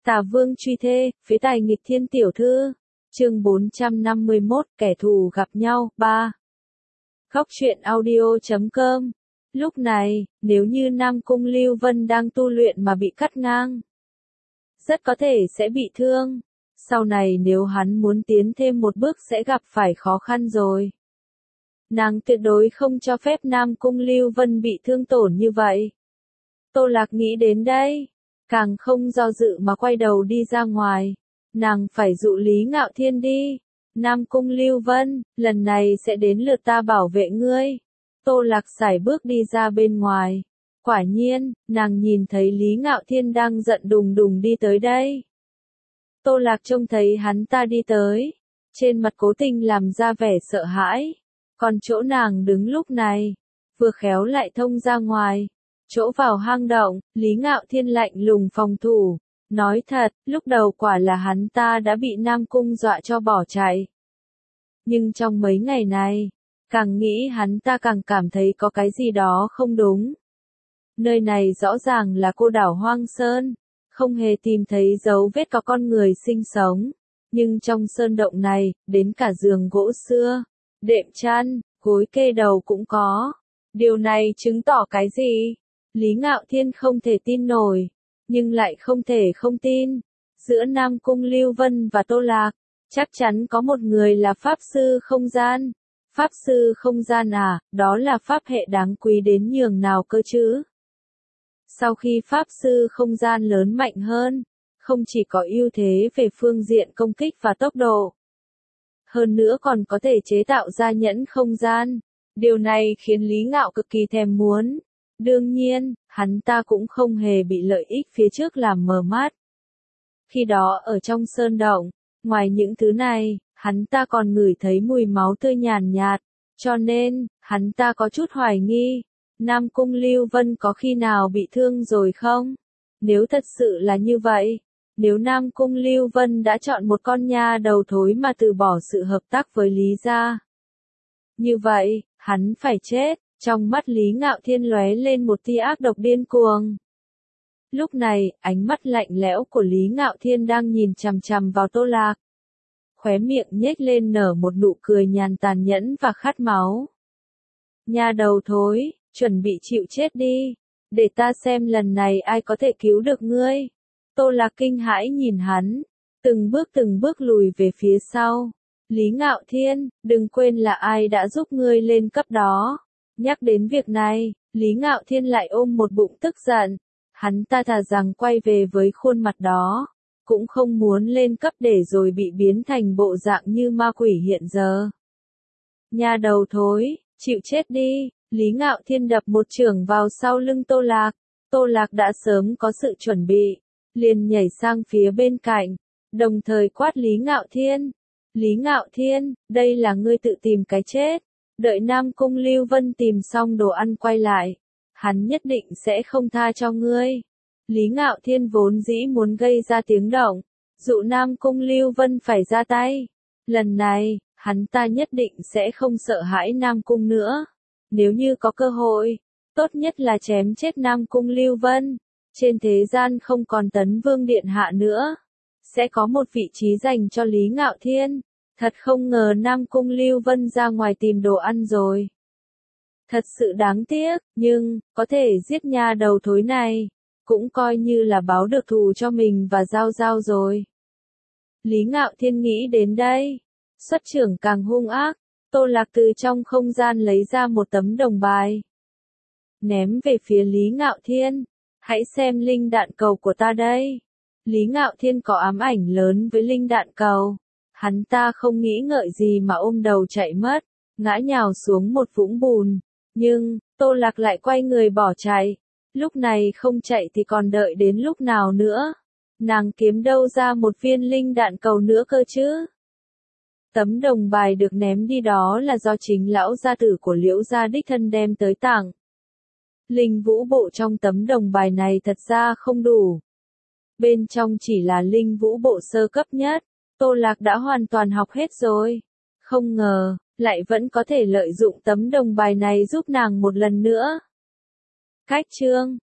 Tà Vương truy thê, phế tài nghịch thiên tiểu thư. Chương 451, kẻ thù gặp nhau, 3. Góc truyện audio.com. Lúc này, nếu như Nam Cung Lưu Vân đang tu luyện mà bị cắt ngang, rất có thể sẽ bị thương. Sau này nếu hắn muốn tiến thêm một bước sẽ gặp phải khó khăn rồi. Nàng tuyệt đối không cho phép Nam Cung Lưu Vân bị thương tổn như vậy. Tô Lạc nghĩ đến đây, càng không do dự mà quay đầu đi ra ngoài. Nàng phải dụ Lý Ngạo Thiên đi. Nam Cung Lưu Vân, lần này sẽ đến lượt ta bảo vệ ngươi. Tô Lạc sải bước đi ra bên ngoài. Quả nhiên, nàng nhìn thấy Lý Ngạo Thiên đang giận đùng đùng đi tới đây. Tô Lạc trông thấy hắn ta đi tới, trên mặt cố tình làm ra vẻ sợ hãi. Còn chỗ nàng đứng lúc này, vừa khéo lại thông ra ngoài. Chỗ vào hang động, Lý Ngạo Thiên lạnh lùng phòng thủ. Nói thật, lúc đầu quả là hắn ta đã bị Nam Cung dọa cho bỏ chạy. Nhưng trong mấy ngày này, càng nghĩ hắn ta càng cảm thấy có cái gì đó không đúng. Nơi này rõ ràng là cô đảo Hoang Sơn, không hề tìm thấy dấu vết có con người sinh sống. Nhưng trong sơn động này, đến cả giường gỗ xưa, đệm chăn, gối kê đầu cũng có. Điều này chứng tỏ cái gì? Lý Ngạo Thiên không thể tin nổi, nhưng lại không thể không tin. Giữa Nam Cung Lưu Vân và Tô Lạc, chắc chắn có một người là Pháp Sư Không Gian. Pháp Sư Không Gian à, đó là pháp hệ đáng quý đến nhường nào cơ chứ? Sau khi Pháp Sư Không Gian lớn mạnh hơn, không chỉ có ưu thế về phương diện công kích và tốc độ, hơn nữa còn có thể chế tạo ra nhẫn không gian. Điều này khiến Lý Ngạo cực kỳ thèm muốn. Đương nhiên, hắn ta cũng không hề bị lợi ích phía trước làm mờ mắt. Khi đó ở trong sơn động, ngoài những thứ này, hắn ta còn ngửi thấy mùi máu tươi nhàn nhạt, cho nên, hắn ta có chút hoài nghi, Nam Cung Lưu Vân có khi nào bị thương rồi không? Nếu thật sự là như vậy, nếu Nam Cung Lưu Vân đã chọn một con nha đầu thối mà từ bỏ sự hợp tác với Lý gia, như vậy, hắn phải chết. Trong mắt Lý Ngạo Thiên lóe lên một tia ác độc điên cuồng. Lúc này, ánh mắt lạnh lẽo của Lý Ngạo Thiên đang nhìn chằm chằm vào Tô Lạc. Khóe miệng nhếch lên nở một nụ cười nhàn tàn nhẫn và khát máu. Nha đầu thối, chuẩn bị chịu chết đi. Để ta xem lần này ai có thể cứu được ngươi. Tô Lạc kinh hãi nhìn hắn, từng bước lùi về phía sau. Lý Ngạo Thiên, đừng quên là ai đã giúp ngươi lên cấp đó. Nhắc đến việc này, Lý Ngạo Thiên lại ôm một bụng tức giận. Hắn ta thà rằng quay về với khuôn mặt đó, cũng không muốn lên cấp để rồi bị biến thành bộ dạng như ma quỷ hiện giờ. Nha đầu thối, chịu chết đi. Lý Ngạo Thiên đập một chưởng vào sau lưng Tô Lạc. Tô Lạc đã sớm có sự chuẩn bị, liền nhảy sang phía bên cạnh, đồng thời quát Lý Ngạo Thiên. Lý Ngạo Thiên, đây là ngươi tự tìm cái chết. Đợi Nam Cung Lưu Vân tìm xong đồ ăn quay lại, hắn nhất định sẽ không tha cho ngươi. Lý Ngạo Thiên vốn dĩ muốn gây ra tiếng động, dụ Nam Cung Lưu Vân phải ra tay. Lần này, hắn ta nhất định sẽ không sợ hãi Nam Cung nữa. Nếu như có cơ hội, tốt nhất là chém chết Nam Cung Lưu Vân. Trên thế gian không còn Tấn Vương Điện Hạ nữa, sẽ có một vị trí dành cho Lý Ngạo Thiên. Thật không ngờ Nam Cung Lưu Vân ra ngoài tìm đồ ăn rồi. Thật sự đáng tiếc, nhưng, có thể giết nha đầu thối này, cũng coi như là báo được thù cho mình và Giao Giao rồi. Lý Ngạo Thiên nghĩ đến đây, xuất trưởng càng hung ác. Tô Lạc từ trong không gian lấy ra một tấm đồng bài, ném về phía Lý Ngạo Thiên. Hãy xem linh đạn cầu của ta đây. Lý Ngạo Thiên có ám ảnh lớn với linh đạn cầu. Hắn ta không nghĩ ngợi gì mà ôm đầu chạy mất, ngã nhào xuống một vũng bùn. Nhưng, Tô Lạc lại quay người bỏ chạy. Lúc này không chạy thì còn đợi đến lúc nào nữa? Nàng kiếm đâu ra một viên linh đạn cầu nữa cơ chứ? Tấm đồng bài được ném đi đó là do chính lão gia tử của Liễu gia đích thân đem tới tặng. Linh vũ bộ trong tấm đồng bài này thật ra không đủ. Bên trong chỉ là linh vũ bộ sơ cấp nhất. Tô Lạc đã hoàn toàn học hết rồi. Không ngờ, lại vẫn có thể lợi dụng tấm đồng bài này giúp nàng một lần nữa. Cách chương